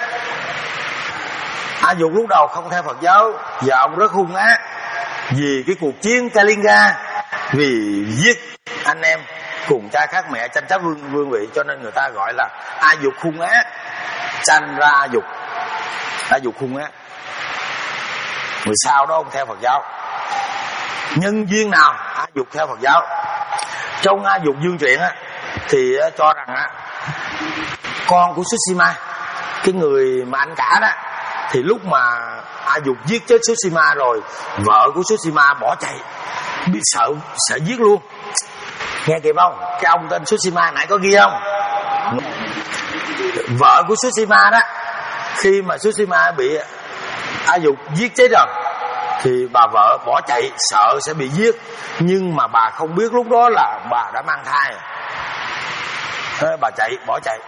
A Dục lúc đầu không theo Phật giáo và ông rất hung ác vì cái cuộc chiến Kalinga, vì giết anh em cùng cha khác mẹ, tranh chấp vương vương vị, cho nên người ta gọi là A Dục hung ác, sanh ra A Dục. A Dục hung ác. Người sau đó ông theo Phật giáo. Nhân duyên nào A Dục theo Phật giáo? Trong A Dục Dương Truyện á thì cho rằng á, con của Sushima, cái người mà anh cả đó, thì lúc mà A Dục giết chết Sushima rồi, vợ của Sushima bỏ chạy, biết sợ sợ giết luôn. Nghe kịp không? Cái ông tên Sushima nãy có ghi không? Vợ của Sushima đó, khi mà Sushima bị A Dục giết chết rồi thì bà vợ bỏ chạy, sợ sẽ bị giết, nhưng mà bà không biết lúc đó là bà đã mang thai. Thế bà chạy, bỏ chạy,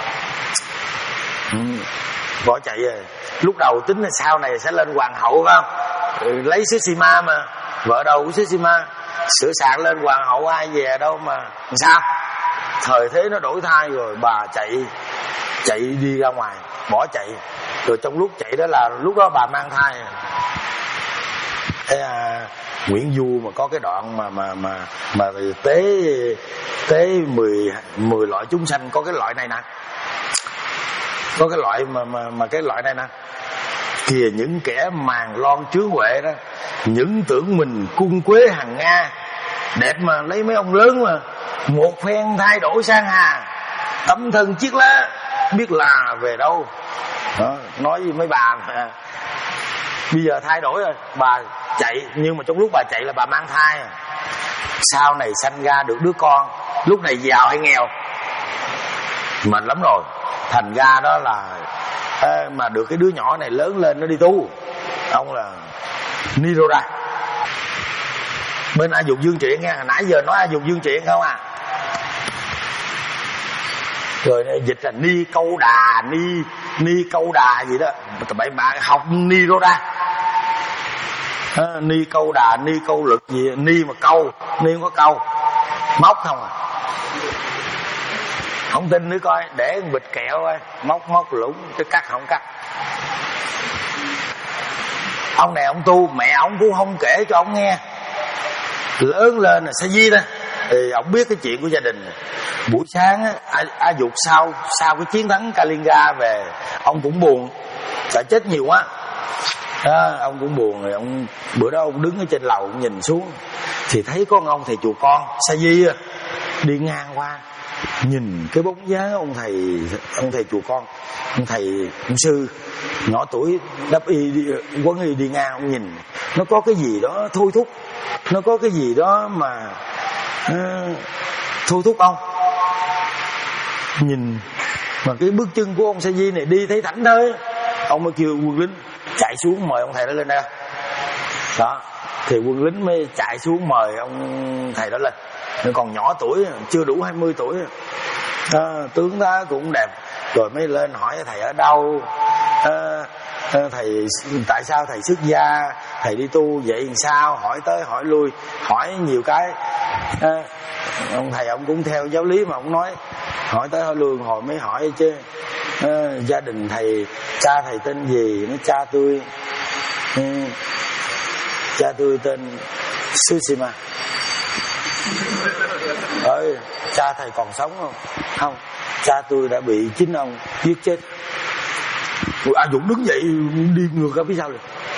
ừ, bỏ chạy rồi. Lúc đầu tính là sau này sẽ lên hoàng hậu phải không? Ừ, lấy Sushima mà, vợ đầu của Sushima. sửa sạn lên hoàng hậu ai về đâu mà sao. Thời thế nó đổi thay rồi, bà chạy chạy đi ra ngoài bỏ chạy. Rồi trong lúc chạy đó là lúc đó bà mang thai. Thế à, Nguyễn Du mà có cái đoạn mà mà mà mà tế tế mười mười loại chúng sanh, có cái loại này nè, có cái loại mà mà mà cái loại này nè. Kìa những kẻ màng lon chứa huệ đó, những tưởng mình cung quế hàng Nga, đẹp mà lấy mấy ông lớn mà một phen thay đổi sang hà, tấm thân chiếc lá biết là về đâu. Đó, nói với mấy bà mà bây giờ thay đổi rồi, bà chạy, nhưng mà trong lúc bà chạy là bà mang thai. Sau này sanh ra được đứa con, lúc này giàu hay nghèo mệt lắm rồi. Thành ra đó là à, mà được cái đứa nhỏ này lớn lên nó đi tu. Ông là Niroda. Bên A Dục Dương Truyện nghe, nãy giờ nói A Dục Dương Truyện không à. Rồi dịch là Ni Câu Đà, Ni Ni Câu Đà gì đó. Bảy bạn học Niroda. À, Ni Câu Đà, Ni Câu Lực gì, Ni mà câu, Ni không có câu, móc không à. Không tin nữa coi, để một bịch kẹo coi, móc móc lũng, cái cắt không cắt. Ông này ông tu, mẹ ông cũng không kể cho ông nghe. Lớn lên là sa di đó, thì ông biết cái chuyện của gia đình. Buổi sáng á, A, A Dục sau sau cái chiến thắng Kalinga về, ông cũng buồn, sợ chết nhiều quá. Đó, ông cũng buồn rồi. Ông bữa đó ông đứng ở trên lầu, ông nhìn xuống thì thấy có ông thầy chùa con sa di đi ngang qua, nhìn cái bóng dáng ông thầy ông thầy chùa con, ông thầy ông sư nhỏ tuổi đắp y đi, quấn y đi ngang. Ông nhìn nó có cái gì đó thôi thúc, nó có cái gì đó mà uh, thôi thúc ông. Nhìn mà cái bước chân của ông sa di này đi thấy thảnh thơi, ông mới kêu quân lính chạy xuống mời ông thầy đó lên đây. Đó, thì quân lính mới chạy xuống mời ông thầy đó lên. Nó còn nhỏ tuổi, chưa đủ hai mươi tuổi. À, tướng tá cũng đẹp. Rồi mới lên hỏi thầy ở đâu, à, thầy tại sao thầy xuất gia, thầy đi tu vậy làm sao, hỏi tới hỏi lui, hỏi nhiều cái. À, ông thầy ông cũng theo giáo lý mà ông nói, hỏi tới hỏi lui hồi mới hỏi chứ. À, gia đình thầy, cha thầy tên gì? Nó cha tôi ừ, cha tôi tên Sushima. Ơi, cha thầy còn sống không? Không, cha tôi đã bị chính ông giết chết. Rồi A Dũng đứng dậy đi ngược ra phía sau rồi,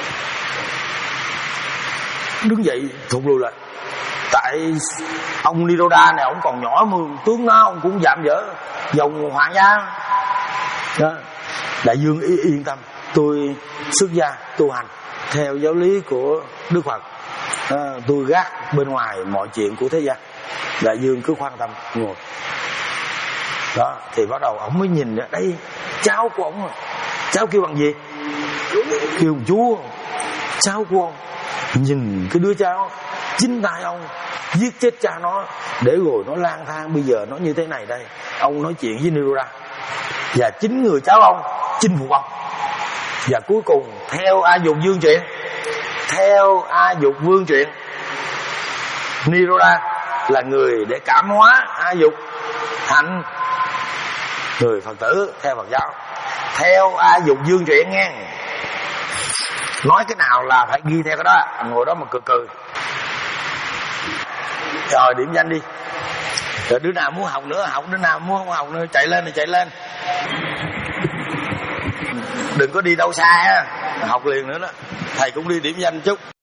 đứng dậy thụt lùi lại. Tại ông Niroda này ông còn nhỏ mà tướng nó ông cũng giảm dở dòng hoàng gia đó. Đại Dương yên tâm, tôi xuất gia tu hành theo giáo lý của Đức Phật. À, tôi gác bên ngoài mọi chuyện của thế gian. Đại Dương cứ quan tâm ngồi đó. Thì bắt đầu ông mới nhìn ra đây cháu của ông. Cháu kêu bằng gì? Kêu bằng chú. Cháu của ông, nhìn cái đứa cháu chính tay ông giết chết cha nó, để rồi nó lang thang bây giờ nó như thế này đây. Ông nói chuyện với Niroda và chính người cháu ông chinh phục ông. Và cuối cùng theo A Dục Vương Truyện, theo A Dục Vương Truyện, Niroda là người để cảm hóa A Dục thành người Phật tử theo Phật giáo. Theo A Dục Dương Truyện nghe, nói cái nào là phải ghi theo cái đó. Ngồi đó mà cười cười. Rồi điểm danh đi. Rồi đứa nào muốn học nữa học, đứa nào muốn không học nữa chạy lên thì chạy lên. Đừng có đi đâu xa á, học liền nữa đó. Thầy cũng đi điểm danh chút.